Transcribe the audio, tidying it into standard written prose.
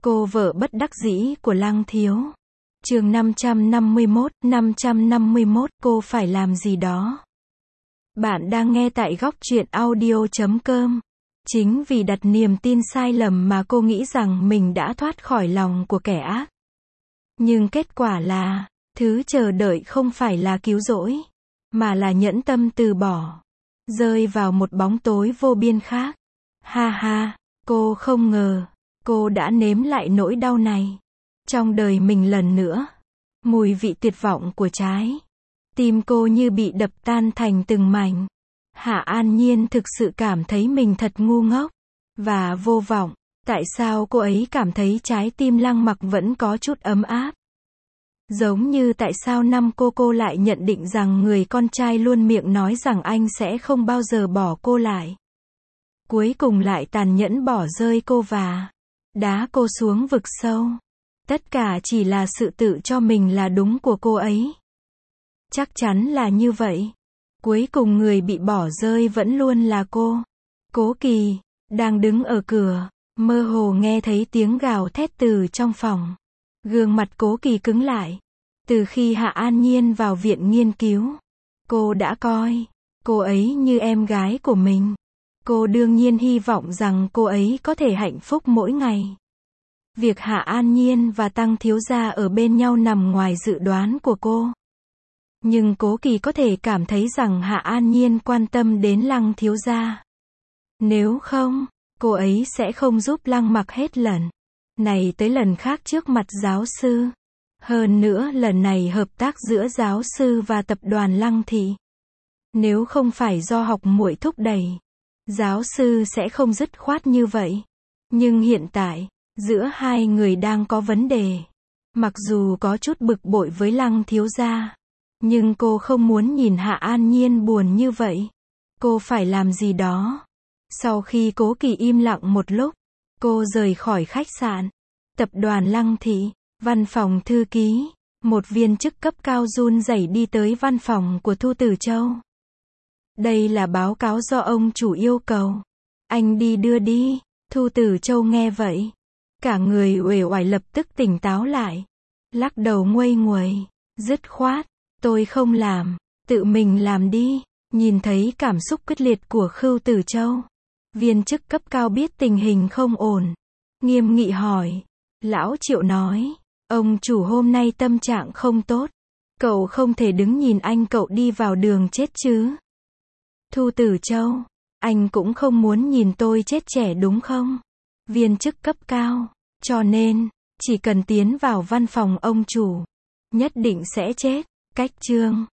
Cô vợ bất đắc dĩ của Lăng Thiếu. Chương 551, cô phải làm gì đó. Bạn đang nghe tại góc truyện audio.com. Chính vì đặt niềm tin sai lầm mà cô nghĩ rằng mình đã thoát khỏi lòng của kẻ ác. Nhưng kết quả là, thứ chờ đợi không phải là cứu rỗi, mà là nhẫn tâm từ bỏ, rơi vào một bóng tối vô biên khác. Ha ha, cô không ngờ, cô đã nếm lại nỗi đau này trong đời mình lần nữa. Mùi vị tuyệt vọng của trái tim cô như bị đập tan thành từng mảnh. Hạ An Nhiên thực sự cảm thấy mình thật ngu ngốc và vô vọng. Tại sao cô ấy cảm thấy trái tim Lăng Mặc vẫn có chút ấm áp? Giống như tại sao năm cô lại nhận định rằng người con trai luôn miệng nói rằng anh sẽ không bao giờ bỏ cô lại, cuối cùng lại tàn nhẫn bỏ rơi cô và đá cô xuống vực sâu. Tất cả chỉ là sự tự cho mình là đúng của cô ấy. Chắc chắn là như vậy. Cuối cùng người bị bỏ rơi vẫn luôn là cô. Cố Kỳ đang đứng ở cửa, mơ hồ nghe thấy tiếng gào thét từ trong phòng. Gương mặt Cố Kỳ cứng lại. Từ khi Hạ An Nhiên vào viện nghiên cứu, cô đã coi cô ấy như em gái của mình. Cô đương nhiên hy vọng rằng cô ấy có thể hạnh phúc mỗi ngày. Việc Hạ An Nhiên và Tăng thiếu gia ở bên nhau nằm ngoài dự đoán của cô. Nhưng Cố Kỳ có thể cảm thấy rằng Hạ An Nhiên quan tâm đến Lăng thiếu gia. Nếu không, cô ấy sẽ không giúp Lăng Mặc hết lần này tới lần khác trước mặt giáo sư. Hơn nữa lần này hợp tác giữa giáo sư và tập đoàn Lăng thị. Nếu không phải do học muội thúc đẩy, giáo sư sẽ không dứt khoát như vậy. Nhưng hiện tại, giữa hai người đang có vấn đề. Mặc dù có chút bực bội với Lăng thiếu gia, nhưng cô không muốn nhìn Hạ An Nhiên buồn như vậy. Cô phải làm gì đó. Sau khi Cố Kỳ im lặng một lúc, cô rời khỏi khách sạn. Tập đoàn Lăng thị, văn phòng thư ký, một viên chức cấp cao run rẩy đi tới văn phòng của Thu Tử Châu. Đây là báo cáo do ông chủ yêu cầu. Anh đi đưa đi. Thu Tử Châu nghe vậy, cả người uể oải lập tức tỉnh táo lại. Lắc đầu nguây nguậy, dứt khoát, tôi không làm, tự mình làm đi. Nhìn thấy cảm xúc quyết liệt của Khưu Tử Châu, viên chức cấp cao biết tình hình không ổn, nghiêm nghị hỏi. Lão Triệu nói, ông chủ hôm nay tâm trạng không tốt, cậu không thể đứng nhìn anh cậu đi vào đường chết chứ. Thu Tử Châu, anh cũng không muốn nhìn tôi chết trẻ đúng không? Viên chức cấp cao, cho nên, chỉ cần tiến vào văn phòng ông chủ, nhất định sẽ chết. Cách chương